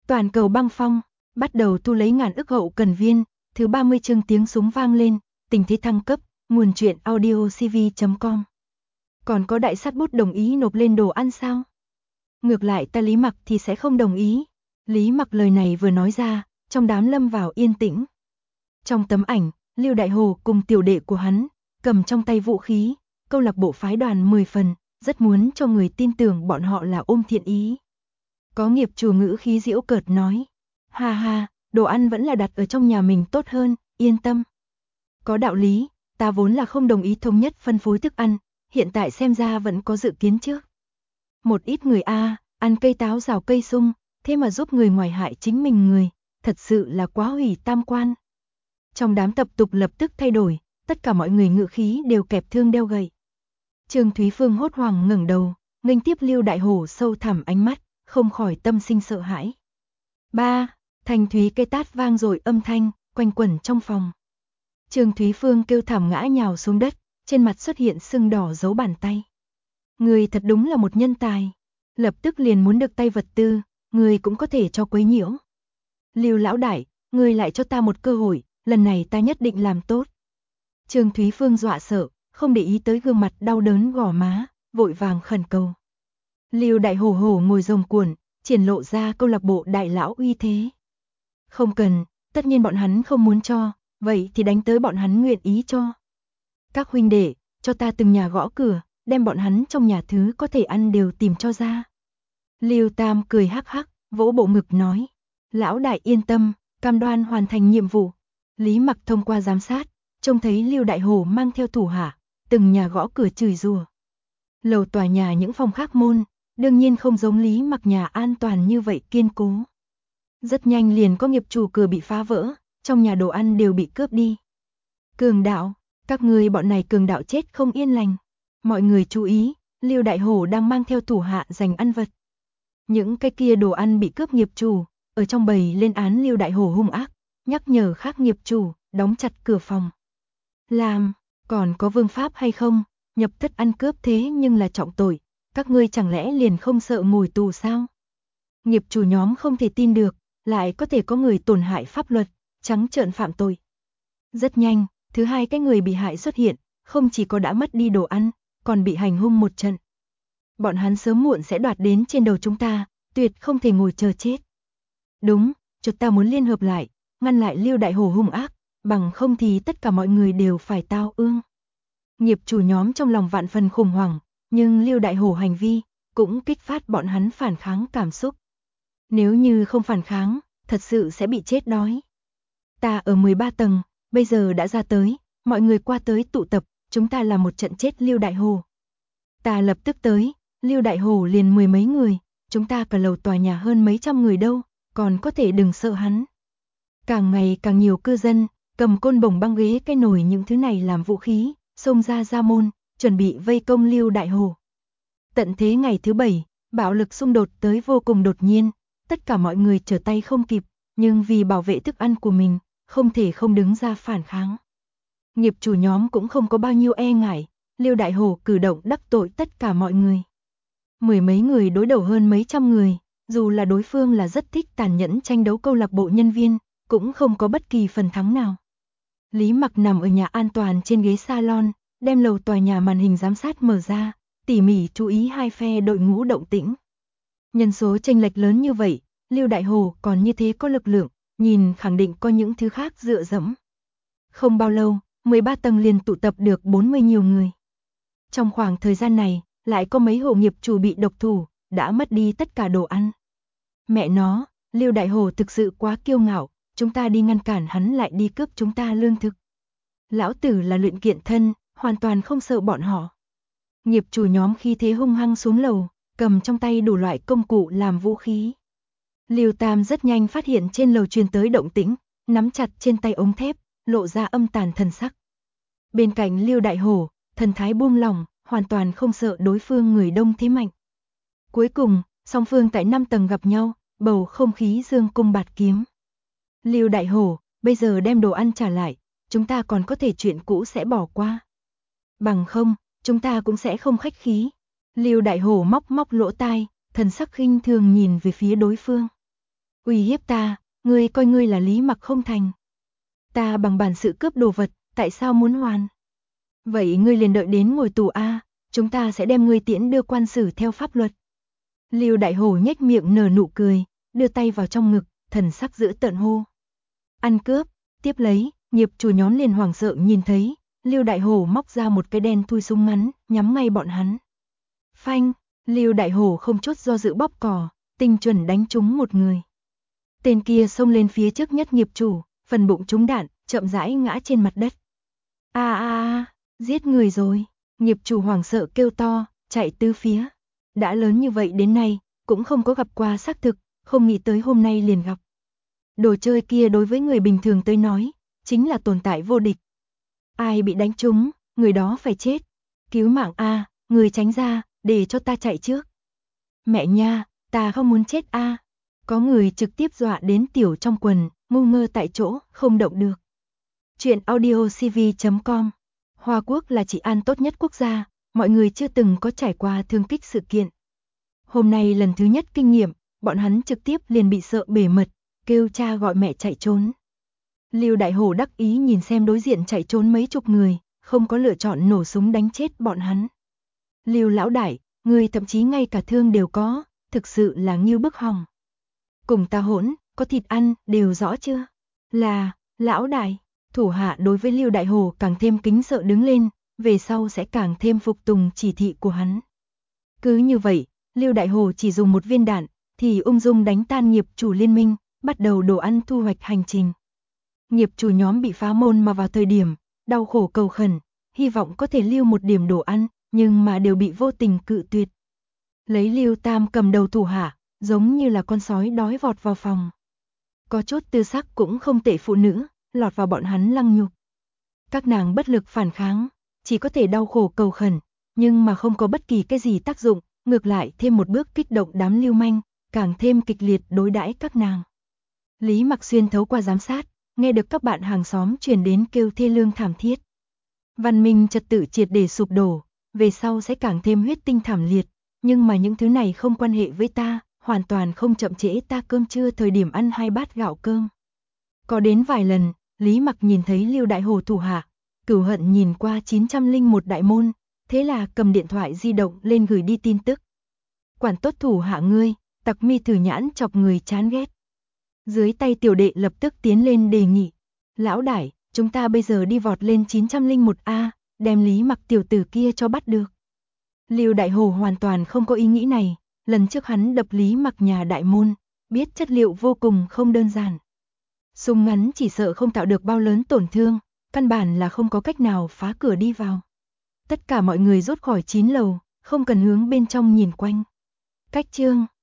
Toàn cầu băng phong, bắt đầu thu lấy ngàn ức hậu cần viên, thứ 30 chương tiếng súng vang lên, tình thế thăng cấp, nguồn truyện audiocv.com. Còn có đại sát bút đồng ý nộp lên đồ ăn sao? Ngược lại ta Lý Mặc thì sẽ không đồng ý. Lý Mặc lời này vừa nói ra, trong đám lâm vào yên tĩnh. Trong tấm ảnh, Lưu Đại Hồ cùng tiểu đệ của hắn, cầm trong tay vũ khí, câu lạc bộ phái đoàn 10 phần, rất muốn cho người tin tưởng bọn họ là ôm thiện ý. Có nghiệp chủ ngữ khí giễu cợt nói, ha ha, đồ ăn vẫn là đặt ở trong nhà mình tốt hơn, yên tâm. Có đạo lý, ta vốn là không đồng ý thống nhất phân phối thức ăn, hiện tại xem ra vẫn có dự kiến trước. Một ít người ăn cây táo rào cây sung, thế mà giúp người ngoài hại chính mình người, thật sự là quá hủy tam quan. Trong đám tập tục lập tức thay đổi, tất cả mọi người ngự khí đều kẹp thương đeo gậy. Trương Thúy Phương hốt hoảng ngẩng đầu, nghênh tiếp Lưu Đại Hổ sâu thẳm ánh mắt, không khỏi tâm sinh sợ hãi. Ba, thanh thúy cây tát vang rồi âm thanh, quanh quẩn trong phòng. Trương Thúy Phương kêu thảm ngã nhào xuống đất, trên mặt xuất hiện sưng đỏ dấu bàn tay. Người thật đúng là một nhân tài, lập tức liền muốn được tay vật tư, người cũng có thể cho quấy nhiễu. Lưu lão đại, người lại cho ta một cơ hội, lần này ta nhất định làm tốt. Trương Thúy Phương dọa sợ, không để ý tới gương mặt đau đớn gò má, vội vàng khẩn cầu. Lưu Đại Hổ hổ ngồi rồng cuộn, triển lộ ra câu lạc bộ đại lão uy thế. Không cần, tất nhiên bọn hắn không muốn cho, vậy thì đánh tới bọn hắn nguyện ý cho. Các huynh đệ, cho ta từng nhà gõ cửa, đem bọn hắn trong nhà thứ có thể ăn đều tìm cho ra. Lưu Tam cười hắc hắc, vỗ bộ ngực nói, lão đại yên tâm, cam đoan hoàn thành nhiệm vụ. Lý Mặc thông qua giám sát, trông thấy Lưu Đại Hổ mang theo thủ hạ, từng nhà gõ cửa chửi rủa. Lầu tòa nhà những phòng khác môn, đương nhiên không giống Lý Mặc nhà an toàn như vậy kiên cố. Rất nhanh liền có nghiệp chủ cửa bị phá vỡ, trong nhà đồ ăn đều bị cướp đi. Cường đạo, các người bọn này cường đạo chết không yên lành. Mọi người chú ý, Lưu Đại Hổ đang mang theo thủ hạ giành ăn vật. Những cái kia đồ ăn bị cướp nghiệp chủ, ở trong bầy lên án Lưu Đại Hổ hung ác, nhắc nhở khác nghiệp chủ, đóng chặt cửa phòng. Làm, còn có vương pháp hay không, nhập thất ăn cướp thế nhưng là trọng tội, các ngươi chẳng lẽ liền không sợ ngồi tù sao? Nghiệp chủ nhóm không thể tin được, lại có thể có người tổn hại pháp luật, trắng trợn phạm tội. Rất nhanh, thứ hai cái người bị hại xuất hiện, không chỉ có đã mất đi đồ ăn, còn bị hành hung một trận. Bọn hắn sớm muộn sẽ đoạt đến trên đầu chúng ta, tuyệt không thể ngồi chờ chết. Đúng, chúng ta muốn liên hợp lại, ngăn lại Lưu Đại Hổ hung ác, bằng không thì tất cả mọi người đều phải tao ương. Nghiệp chủ nhóm trong lòng vạn phần khủng hoảng, nhưng Lưu Đại Hổ hành vi cũng kích phát bọn hắn phản kháng cảm xúc. Nếu như không phản kháng, thật sự sẽ bị chết đói. Ta ở 13 tầng, bây giờ đã ra tới, mọi người qua tới tụ tập, chúng ta làm một trận chết Lưu Đại Hổ. Ta lập tức tới, Lưu Đại Hổ liền 10 mấy người, chúng ta cả lầu tòa nhà hơn mấy trăm người đâu, còn có thể đừng sợ hắn. Càng ngày càng nhiều cư dân, cầm côn bổng băng ghế cây nồi những thứ này làm vũ khí, xông ra môn, chuẩn bị vây công Lưu Đại Hổ. Tận thế ngày thứ 7, bạo lực xung đột tới vô cùng đột nhiên, tất cả mọi người trở tay không kịp, nhưng vì bảo vệ thức ăn của mình, không thể không đứng ra phản kháng. Nghiệp chủ nhóm cũng không có bao nhiêu e ngại, Lưu Đại Hổ cử động đắc tội tất cả mọi người. Mười mấy người đối đầu hơn mấy trăm người, dù là đối phương là rất thích tàn nhẫn tranh đấu câu lạc bộ nhân viên, cũng không có bất kỳ phần thắng nào. Lý Mặc nằm ở nhà an toàn trên ghế salon, đem lầu tòa nhà màn hình giám sát mở ra, tỉ mỉ chú ý hai phe đội ngũ động tĩnh. Nhân số chênh lệch lớn như vậy, Lưu Đại Hổ còn như thế có lực lượng, nhìn khẳng định có những thứ khác dựa dẫm. Không bao lâu, 13 tầng liền tụ tập được 40 nhiều người. Trong khoảng thời gian này, lại có mấy hộ nghiệp chủ bị độc thủ, đã mất đi tất cả đồ ăn. Mẹ nó, Lưu Đại Hổ thực sự quá kiêu ngạo, chúng ta đi ngăn cản hắn lại đi cướp chúng ta lương thực. Lão tử là luyện kiện thân, hoàn toàn không sợ bọn họ. Nghiệp chủ nhóm khi thế hung hăng xuống lầu, cầm trong tay đủ loại công cụ làm vũ khí. Lưu Tam rất nhanh phát hiện trên lầu truyền tới động tĩnh, nắm chặt trên tay ống thép, lộ ra âm tàn thần sắc. Bên cạnh Lưu Đại Hổ, thần thái buông lỏng, hoàn toàn không sợ đối phương người đông thế mạnh. Cuối cùng, song phương tại 5 tầng gặp nhau, bầu không khí dương cung bạt kiếm. Lưu Đại Hổ, bây giờ đem đồ ăn trả lại, chúng ta còn có thể chuyện cũ sẽ bỏ qua. Bằng không, chúng ta cũng sẽ không khách khí. Lưu Đại Hổ móc lỗ tai, thần sắc khinh thường nhìn về phía đối phương. Uy hiếp ta, ngươi coi ngươi là Lý Mặc không thành. Ta bằng bản sự cướp đồ vật, tại sao muốn hoàn? Vậy ngươi liền đợi đến ngồi tù a, chúng ta sẽ đem ngươi tiễn đưa quan xử theo pháp luật. Lưu Đại Hổ nhếch miệng nở nụ cười, đưa tay vào trong ngực, thần sắc dữ tợn hô. Ăn cướp, tiếp lấy, nghiệp chủ nhóm liền hoảng sợ nhìn thấy, Lưu Đại Hổ móc ra một cái đen thui súng ngắn, nhắm ngay bọn hắn. Phanh, Lưu Đại Hổ không chút do dự bóp cò, tinh chuẩn đánh trúng một người. Tên kia xông lên phía trước nhất nghiệp chủ, phần bụng trúng đạn, chậm rãi ngã trên mặt đất. Giết người rồi, nghiệp chủ hoảng sợ kêu to, chạy tứ phía. Đã lớn như vậy đến nay, cũng không có gặp qua xác thực, không nghĩ tới hôm nay liền gặp. Đồ chơi kia đối với người bình thường tới nói, chính là tồn tại vô địch. Ai bị đánh trúng, người đó phải chết. Cứu mạng a, người tránh ra, để cho ta chạy trước. Mẹ nha, ta không muốn chết a. Có người trực tiếp dọa đến tiểu trong quần, ngu ngơ tại chỗ, không động được. Chuyện audiocv.com. Hoa Quốc là trị an tốt nhất quốc gia, mọi người chưa từng có trải qua thương kích sự kiện. Hôm nay lần thứ nhất kinh nghiệm, bọn hắn trực tiếp liền bị sợ bể mật, kêu cha gọi mẹ chạy trốn. Lưu Đại Hổ đắc ý nhìn xem đối diện chạy trốn mấy chục người, không có lựa chọn nổ súng đánh chết bọn hắn. Lưu lão đại, người thậm chí ngay cả thương đều có, thực sự là nghiêu bức hỏng. Cùng ta hỗn, có thịt ăn, đều rõ chưa? Là, lão đại, thủ hạ đối với Lưu Đại Hổ càng thêm kính sợ đứng lên, về sau sẽ càng thêm phục tùng chỉ thị của hắn. Cứ như vậy, Lưu Đại Hổ chỉ dùng một viên đạn, thì ung dung đánh tan nghiệp chủ liên minh, bắt đầu đồ ăn thu hoạch hành trình. Nghiệp chủ nhóm bị phá môn mà vào thời điểm, đau khổ cầu khẩn, hy vọng có thể lưu một điểm đồ ăn, nhưng mà đều bị vô tình cự tuyệt. Lấy Lưu Tam cầm đầu thủ hạ, giống như là con sói đói vọt vào phòng. Có chút tư sắc cũng không tệ phụ nữ, lọt vào bọn hắn lăng nhục. Các nàng bất lực phản kháng, chỉ có thể đau khổ cầu khẩn, nhưng mà không có bất kỳ cái gì tác dụng, ngược lại thêm một bước kích động đám lưu manh, càng thêm kịch liệt đối đãi các nàng. Lý Mặc xuyên thấu qua giám sát, nghe được các bạn hàng xóm truyền đến kêu thê lương thảm thiết. Văn minh trật tự triệt để sụp đổ, về sau sẽ càng thêm huyết tinh thảm liệt, nhưng mà những thứ này không quan hệ với ta, hoàn toàn không chậm trễ ta cơm trưa thời điểm ăn 2 bát gạo cơm. Có đến vài lần, Lý Mặc nhìn thấy Lưu Đại Hổ thủ hạ, cửu hận nhìn qua 901 đại môn, thế là cầm điện thoại di động lên gửi đi tin tức. Quản tốt thủ hạ ngươi, tặc mi thử nhãn chọc người chán ghét. Dưới tay tiểu đệ lập tức tiến lên đề nghị. Lão đại, chúng ta bây giờ đi vọt lên 901A, đem Lý Mặc tiểu tử kia cho bắt được. Lưu Đại Hổ hoàn toàn không có ý nghĩ này, lần trước hắn đập Lý Mặc nhà đại môn, biết chất liệu vô cùng không đơn giản. Súng ngắn chỉ sợ không tạo được bao lớn tổn thương, căn bản là không có cách nào phá cửa đi vào. Tất cả mọi người rút khỏi 9 lầu, không cần hướng bên trong nhìn quanh. Cách chương